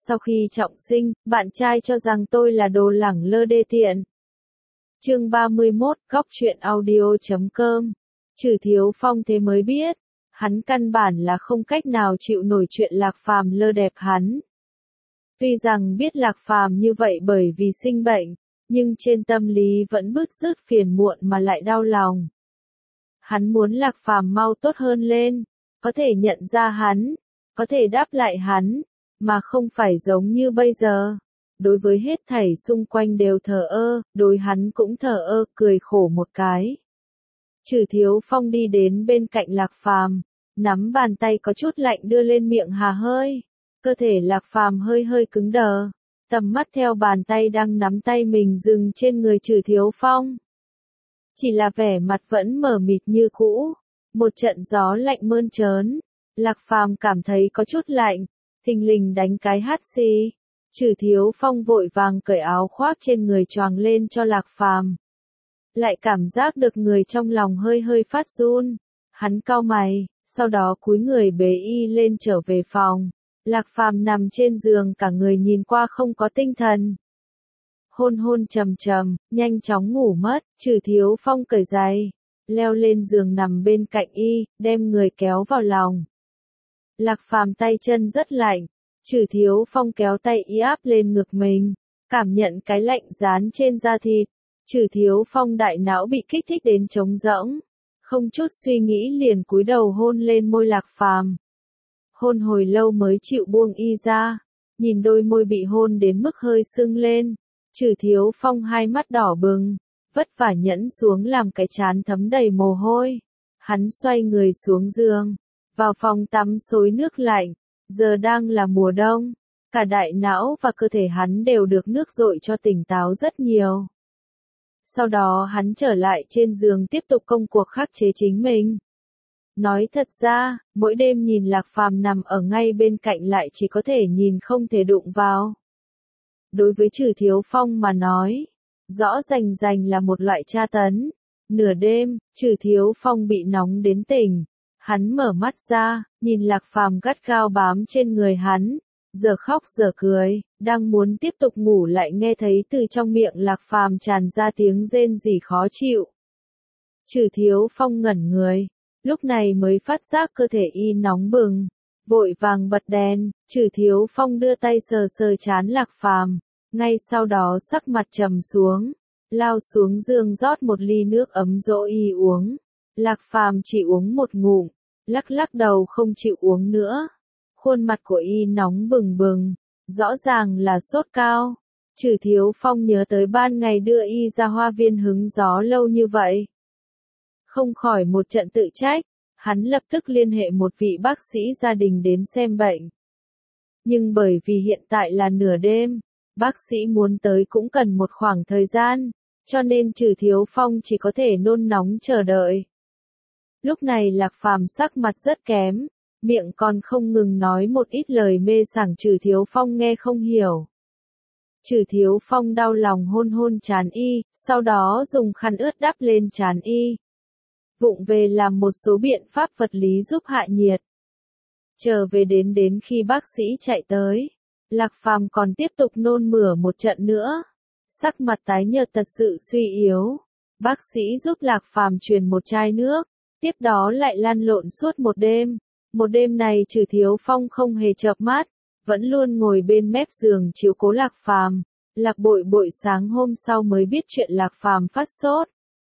Sau khi trọng sinh, bạn trai cho rằng tôi là đồ lẳng lơ đê tiện. Chương 31, góc truyện audio.com. Trừ Thiếu Phong thế mới biết, hắn căn bản là không cách nào chịu nổi chuyện Lạc Phàm lơ đẹp hắn. Tuy rằng biết Lạc Phàm như vậy bởi vì sinh bệnh, nhưng trên tâm lý vẫn bứt rứt phiền muộn mà lại đau lòng. Hắn muốn Lạc Phàm mau tốt hơn lên, có thể nhận ra hắn, có thể đáp lại hắn, mà không phải giống như bây giờ. Đối với hết thảy xung quanh đều thờ ơ, đối hắn cũng thờ ơ, cười khổ một cái. Trừ Thiếu Phong đi đến bên cạnh Lạc Phàm, nắm bàn tay có chút lạnh đưa lên miệng hà hơi. Cơ thể Lạc Phàm hơi hơi cứng đờ, tầm mắt theo bàn tay đang nắm tay mình dừng trên người Trừ Thiếu Phong. Chỉ là vẻ mặt vẫn mờ mịt như cũ, một trận gió lạnh mơn trớn, Lạc Phàm cảm thấy có chút lạnh, thình lình đánh cái hắt xì. Trừ Thiếu Phong vội vàng cởi áo khoác trên người choàng lên cho Lạc Phàm. Lại cảm giác được người trong lòng hơi hơi phát run. Hắn cau mày, sau đó cúi người bế y lên trở về phòng. Lạc Phàm nằm trên giường cả người nhìn qua không có tinh thần. Hôn hôn trầm trầm, nhanh chóng ngủ mất. Trừ Thiếu Phong cởi giày, leo lên giường nằm bên cạnh y, đem người kéo vào lòng. Lạc Phàm tay chân rất lạnh. Trừ Thiếu Phong kéo tay y áp lên ngực mình, cảm nhận cái lạnh dán trên da thịt. Trừ Thiếu Phong đại não bị kích thích đến trống rỗng, không chút suy nghĩ liền cúi đầu hôn lên môi Lạc Phàm. Hôn hồi lâu mới chịu buông y ra, nhìn đôi môi bị hôn đến mức hơi sưng lên. Trừ Thiếu Phong hai mắt đỏ bừng, vất vả nhẫn xuống làm cái trán thấm đầy mồ hôi. Hắn xoay người xuống giường, vào phòng tắm xối nước lạnh. Giờ đang là mùa đông, cả đại não và cơ thể hắn đều được nước dội cho tỉnh táo rất nhiều. Sau đó hắn trở lại trên giường tiếp tục công cuộc khắc chế chính mình. Nói thật ra, mỗi đêm nhìn Lạc Phàm nằm ở ngay bên cạnh lại chỉ có thể nhìn không thể đụng vào. Đối với Trừ Thiếu Phong mà nói, rõ rành rành là một loại tra tấn. Nửa đêm, Trừ Thiếu Phong bị nóng đến tỉnh. Hắn mở mắt ra, nhìn Lạc Phàm gắt gao bám trên người hắn, giờ khóc giờ cười, đang muốn tiếp tục ngủ lại nghe thấy từ trong miệng Lạc Phàm tràn ra tiếng rên rỉ khó chịu. Trừ Thiếu Phong ngẩn người, lúc này mới phát giác cơ thể y nóng bừng, vội vàng bật đèn. Trừ Thiếu Phong đưa tay sờ sờ trán Lạc Phàm, ngay sau đó sắc mặt trầm xuống, lao xuống giường rót một ly nước ấm dỗ y uống. Lạc Phàm chỉ uống một ngụm, lắc lắc đầu không chịu uống nữa. Khuôn mặt của y nóng bừng bừng, rõ ràng là sốt cao. Trừ Thiếu Phong nhớ tới ban ngày đưa y ra hoa viên hứng gió lâu như vậy. Không khỏi một trận tự trách, hắn lập tức liên hệ một vị bác sĩ gia đình đến xem bệnh. Nhưng bởi vì hiện tại là nửa đêm, bác sĩ muốn tới cũng cần một khoảng thời gian, cho nên Trừ Thiếu Phong chỉ có thể nôn nóng chờ đợi. Lúc này Lạc Phàm sắc mặt rất kém, miệng còn không ngừng nói một ít lời mê sảng Trừ Thiếu Phong nghe không hiểu. Trừ Thiếu Phong đau lòng hôn hôn trán y, sau đó dùng khăn ướt đắp lên trán y. Vụng về làm một số biện pháp vật lý giúp hạ nhiệt. Chờ về đến khi bác sĩ chạy tới, Lạc Phàm còn tiếp tục nôn mửa một trận nữa. Sắc mặt tái nhợt thật sự suy yếu. Bác sĩ giúp Lạc Phàm truyền một chai nước. Tiếp đó lại lăn lộn suốt một đêm. Một đêm này Trừ Thiếu Phong không hề chợp mắt, vẫn luôn ngồi bên mép giường chiếu cố Lạc Phàm. Lạc Bội Bội sáng hôm sau mới biết chuyện Lạc Phàm phát sốt.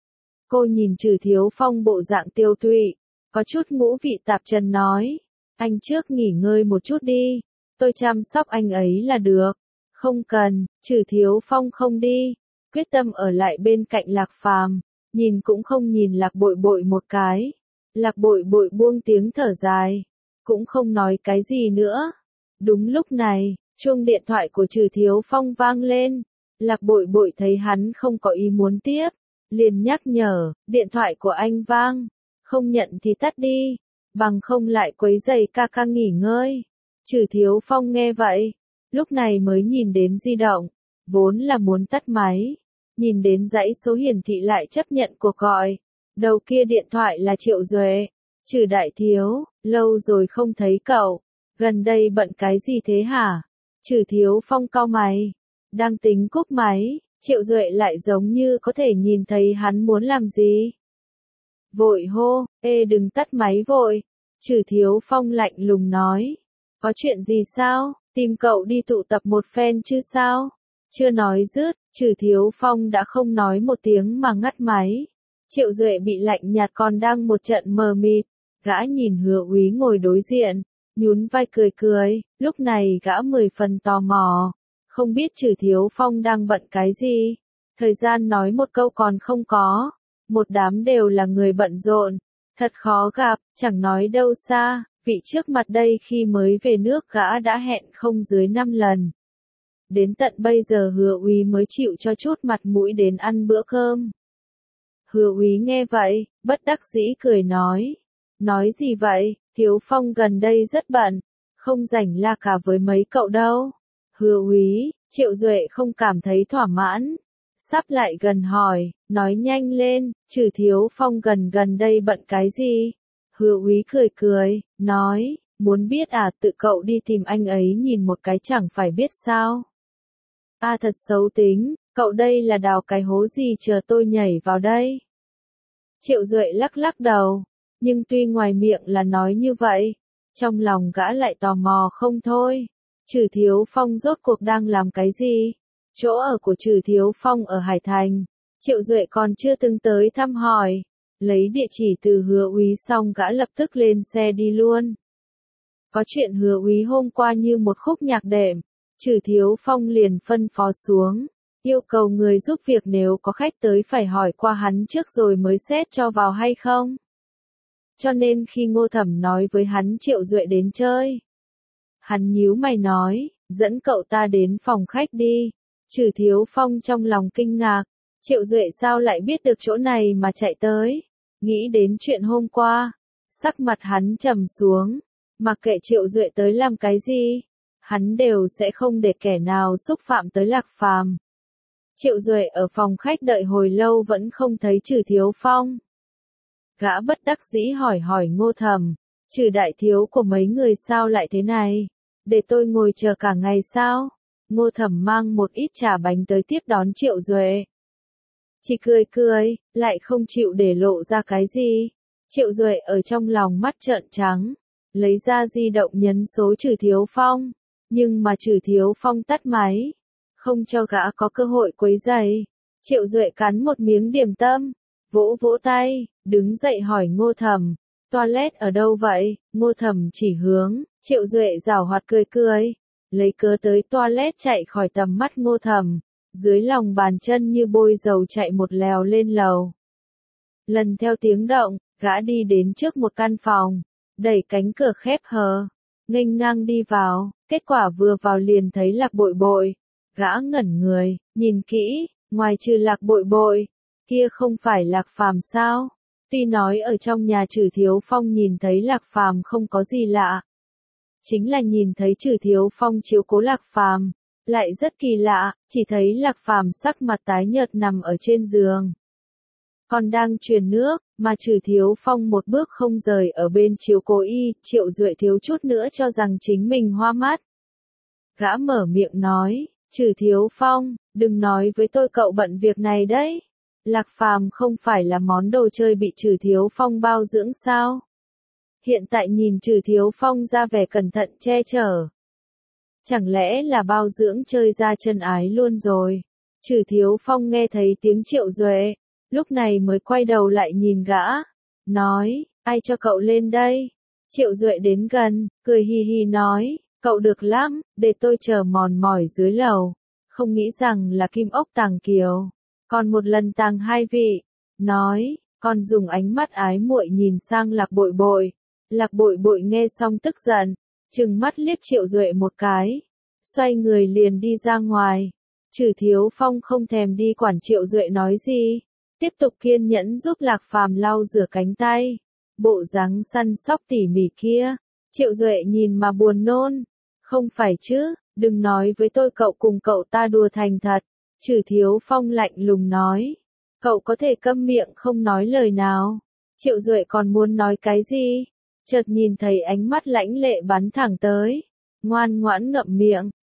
Cô nhìn Trừ Thiếu Phong bộ dạng tiêu tụy, có chút ngũ vị tạp trần nói, anh trước nghỉ ngơi một chút đi, tôi chăm sóc anh ấy là được. Không cần. Trừ Thiếu Phong không đi, quyết tâm ở lại bên cạnh Lạc Phàm. Nhìn cũng không nhìn Lạc Bội Bội một cái. Lạc Bội Bội buông tiếng thở dài, cũng không nói cái gì nữa. Đúng lúc này, chuông điện thoại của Trừ Thiếu Phong vang lên. Lạc Bội Bội thấy hắn không có ý muốn tiếp, liền nhắc nhở, điện thoại của anh vang, không nhận thì tắt đi, bằng không lại quấy rầy ca ca nghỉ ngơi. Trừ Thiếu Phong nghe vậy, lúc này mới nhìn đến di động, vốn là muốn tắt máy. Nhìn đến dãy số hiển thị lại chấp nhận cuộc gọi. Đầu kia điện thoại là Triệu Duệ. Trừ đại thiếu, lâu rồi không thấy cậu. Gần đây bận cái gì thế hả? Trừ Thiếu Phong cau mày, đang tính cúp máy, Triệu Duệ lại giống như có thể nhìn thấy hắn muốn làm gì. Vội hô, ê đừng tắt máy vội. Trừ Thiếu Phong lạnh lùng nói, có chuyện gì sao, tìm cậu đi tụ tập một phen chứ sao? Chưa nói dứt, Trừ Thiếu Phong đã không nói một tiếng mà ngắt máy. Triệu Duệ bị lạnh nhạt còn đang một trận mờ mịt, gã nhìn Hứa Úy ngồi đối diện, nhún vai cười cười, lúc này gã 10 phần tò mò, không biết Trừ Thiếu Phong đang bận cái gì, thời gian nói một câu còn không có, một đám đều là người bận rộn, thật khó gặp, chẳng nói đâu xa, vị trước mặt đây khi mới về nước gã đã hẹn không dưới 5 lần. Đến tận bây giờ Hứa Úy mới chịu cho chút mặt mũi đến ăn bữa cơm. Hứa Úy nghe vậy, bất đắc dĩ cười nói gì vậy, Thiếu Phong gần đây rất bận, không rảnh la cả với mấy cậu đâu. Hứa Úy, Triệu Duệ không cảm thấy thỏa mãn, sắp lại gần hỏi, nói nhanh lên, Trừ Thiếu Phong gần đây bận cái gì? Hứa Úy cười cười, nói, muốn biết à, tự cậu đi tìm anh ấy nhìn một cái chẳng phải biết sao. À thật xấu tính, cậu đây là đào cái hố gì chờ tôi nhảy vào đây. Triệu Duệ lắc lắc đầu, nhưng tuy ngoài miệng là nói như vậy, trong lòng gã lại tò mò không thôi. Trừ Thiếu Phong rốt cuộc đang làm cái gì? Chỗ ở của Trừ Thiếu Phong ở Hải Thành, Triệu Duệ còn chưa từng tới thăm hỏi, lấy địa chỉ từ Hứa Úy xong gã lập tức lên xe đi luôn. Có chuyện Hứa Úy hôm qua như một khúc nhạc đệm, Trừ Thiếu Phong liền phân phó xuống, yêu cầu người giúp việc nếu có khách tới phải hỏi qua hắn trước rồi mới xét cho vào hay không. Cho nên khi Ngô Thẩm nói với hắn Triệu Duệ đến chơi, hắn nhíu mày nói, dẫn cậu ta đến phòng khách đi. Trừ Thiếu Phong trong lòng kinh ngạc, Triệu Duệ sao lại biết được chỗ này mà chạy tới, nghĩ đến chuyện hôm qua, sắc mặt hắn trầm xuống, mặc kệ Triệu Duệ tới làm cái gì, hắn đều sẽ không để kẻ nào xúc phạm tới Lạc Phàm. Triệu Duệ ở phòng khách đợi hồi lâu vẫn không thấy Trừ Thiếu Phong. Gã bất đắc dĩ hỏi Ngô Thẩm, Trừ đại thiếu của mấy người sao lại thế này, để tôi ngồi chờ cả ngày sao? Ngô Thẩm mang một ít trà bánh tới tiếp đón Triệu Duệ. Chỉ cười, lại không chịu để lộ ra cái gì. Triệu Duệ ở trong lòng mắt trợn trắng, lấy ra di động nhấn số Trừ Thiếu Phong, nhưng mà Trừ Thiếu Phong tắt máy, không cho gã có cơ hội quấy rầy. Triệu Duệ cắn một miếng điểm tâm, vỗ tay, đứng dậy hỏi Ngô Thẩm, toilet ở đâu vậy? Ngô Thẩm chỉ hướng, Triệu Duệ giảo hoạt cười, lấy cớ tới toilet chạy khỏi tầm mắt Ngô Thẩm, dưới lòng bàn chân như bôi dầu chạy một lèo lên lầu. Lần theo tiếng động, gã đi đến trước một căn phòng, đẩy cánh cửa khép hờ, nghênh ngang đi vào, kết quả vừa vào liền thấy Lạc Bội Bội. Gã ngẩn người, nhìn kỹ, ngoài trừ Lạc Bội Bội, kia không phải Lạc Phàm sao? Tuy nói ở trong nhà Trừ Thiếu Phong nhìn thấy Lạc Phàm không có gì lạ, chính là nhìn thấy Trừ Thiếu Phong chiếu cố Lạc Phàm, lại rất kỳ lạ, chỉ thấy Lạc Phàm sắc mặt tái nhợt nằm ở trên giường, còn đang truyền nước, mà Trừ Thiếu Phong một bước không rời ở bên chiếu cố y. Triệu Duệ thiếu chút nữa cho rằng chính mình hoa mắt. Gã mở miệng nói, Trừ Thiếu Phong, đừng nói với tôi cậu bận việc này đấy. Lạc Phàm không phải là món đồ chơi bị Trừ Thiếu Phong bao dưỡng sao? Hiện tại nhìn Trừ Thiếu Phong ra vẻ cẩn thận che chở, chẳng lẽ là bao dưỡng chơi ra chân ái luôn rồi? Trừ Thiếu Phong nghe thấy tiếng Triệu Duệ, lúc này mới quay đầu lại nhìn gã, nói, ai cho cậu lên đây? Triệu Duệ đến gần, cười hi hi nói, cậu được lắm, để tôi chờ mòn mỏi dưới lầu. Không nghĩ rằng là Kim Ốc Tàng Kiều, còn một lần tàng hai vị. Nói, còn dùng ánh mắt ái muội nhìn sang Lạc Bội Bội. Lạc Bội Bội nghe xong tức giận, trừng mắt liếc Triệu Duệ một cái, xoay người liền đi ra ngoài. Trừ Thiếu Phong không thèm đi quản Triệu Duệ nói gì, tiếp tục kiên nhẫn giúp Lạc Phàm lau rửa cánh tay. Bộ dáng săn sóc tỉ mỉ kia, Triệu Duệ nhìn mà buồn nôn. Không phải chứ, đừng nói với tôi cậu cùng cậu ta đùa thành thật. Trừ Thiếu Phong lạnh lùng nói, cậu có thể câm miệng không nói lời nào. Triệu Duệ còn muốn nói cái gì, chợt nhìn thấy ánh mắt lãnh lệ bắn thẳng tới, ngoan ngoãn ngậm miệng,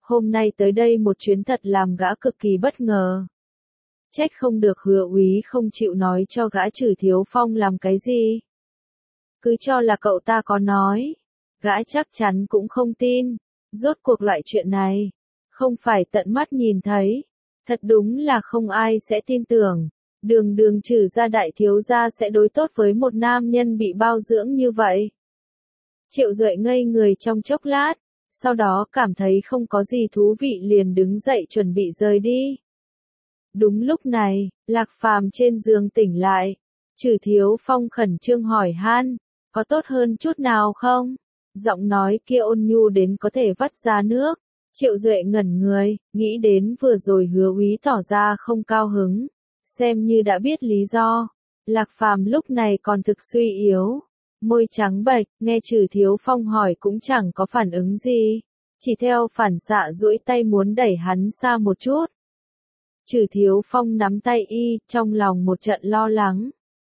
hôm nay tới đây một chuyến thật làm gã cực kỳ bất ngờ. Trách không được Hứa úy không chịu nói cho gã Trử Thiếu Phong làm cái gì. Cứ cho là cậu ta có nói, gã chắc chắn cũng không tin. Rốt cuộc loại chuyện này, không phải tận mắt nhìn thấy, thật đúng là không ai sẽ tin tưởng. Đường đường Trử gia đại thiếu gia sẽ đối tốt với một nam nhân bị bao dưỡng như vậy. Triệu Duệ ngây người trong chốc lát, sau đó cảm thấy không có gì thú vị liền đứng dậy chuẩn bị rời đi. Đúng lúc này, Lạc Phàm trên giường tỉnh lại, Trử Thiếu Phong khẩn trương hỏi han, có tốt hơn chút nào không? Giọng nói kia ôn nhu đến có thể vắt ra nước. Triệu Duệ ngẩn người, nghĩ đến vừa rồi Hứa úy tỏ ra không cao hứng, xem như đã biết lý do. Lạc Phàm lúc này còn thực suy yếu, môi trắng bệch, nghe Trử Thiếu Phong hỏi cũng chẳng có phản ứng gì, chỉ theo phản xạ duỗi tay muốn đẩy hắn xa một chút. Trử Thiếu Phong nắm tay y, trong lòng một trận lo lắng.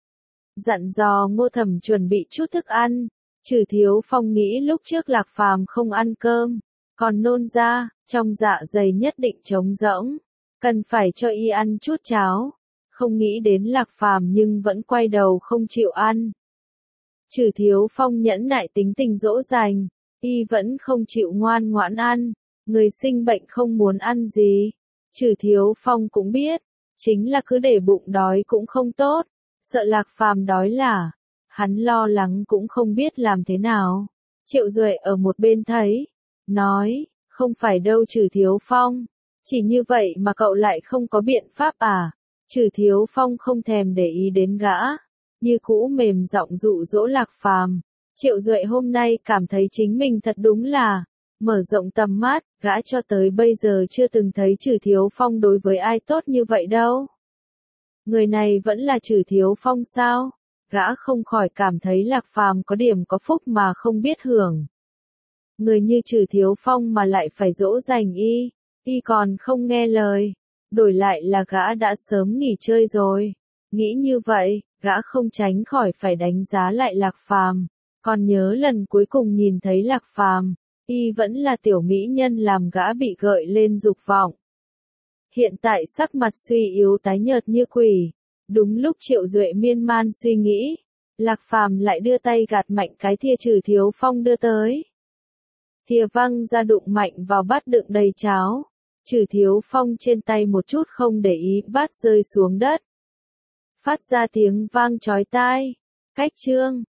Dặn dò Ngô Thẩm chuẩn bị chút thức ăn. Trử Thiếu Phong nghĩ lúc trước Lạc Phàm không ăn cơm, còn nôn ra, trong dạ dày nhất định trống rỗng, cần phải cho y ăn chút cháo. Không nghĩ đến Lạc Phàm nhưng vẫn quay đầu không chịu ăn. Trử Thiếu Phong nhẫn nại tính tình dỗ dành, y vẫn không chịu ngoan ngoãn ăn, người sinh bệnh không muốn ăn gì. Trử Thiếu Phong cũng biết, chính là cứ để bụng đói cũng không tốt, sợ Lạc Phàm đói là, hắn lo lắng cũng không biết làm thế nào. Triệu Duệ ở một bên thấy, nói, không phải đâu Trử Thiếu Phong, chỉ như vậy mà cậu lại không có biện pháp à? Trử Thiếu Phong không thèm để ý đến gã, như cũ mềm giọng dụ dỗ Lạc Phàm. Triệu Duệ hôm nay cảm thấy chính mình thật đúng là mở rộng tầm mắt, gã cho tới bây giờ chưa từng thấy Trử Thiếu Phong đối với ai tốt như vậy đâu. Người này vẫn là Trử Thiếu Phong sao? Gã không khỏi cảm thấy Lạc Phàm có điểm có phúc mà không biết hưởng. Người như Trử Thiếu Phong mà lại phải dỗ dành y còn không nghe lời, đổi lại là gã đã sớm nghỉ chơi rồi. Nghĩ như vậy, gã không tránh khỏi phải đánh giá lại Lạc Phàm, còn nhớ lần cuối cùng nhìn thấy Lạc Phàm, y vẫn là tiểu mỹ nhân làm gã bị gợi lên dục vọng. Hiện tại sắc mặt suy yếu tái nhợt như quỷ, đúng lúc Triệu Duệ miên man suy nghĩ, Lạc Phàm lại đưa tay gạt mạnh cái thìa Trử Thiếu Phong đưa tới. Thìa văng ra đụng mạnh vào bát đựng đầy cháo. Trử Thiếu Phong trên tay một chút không để ý, bát rơi xuống đất, phát ra tiếng vang chói tai. Cách chương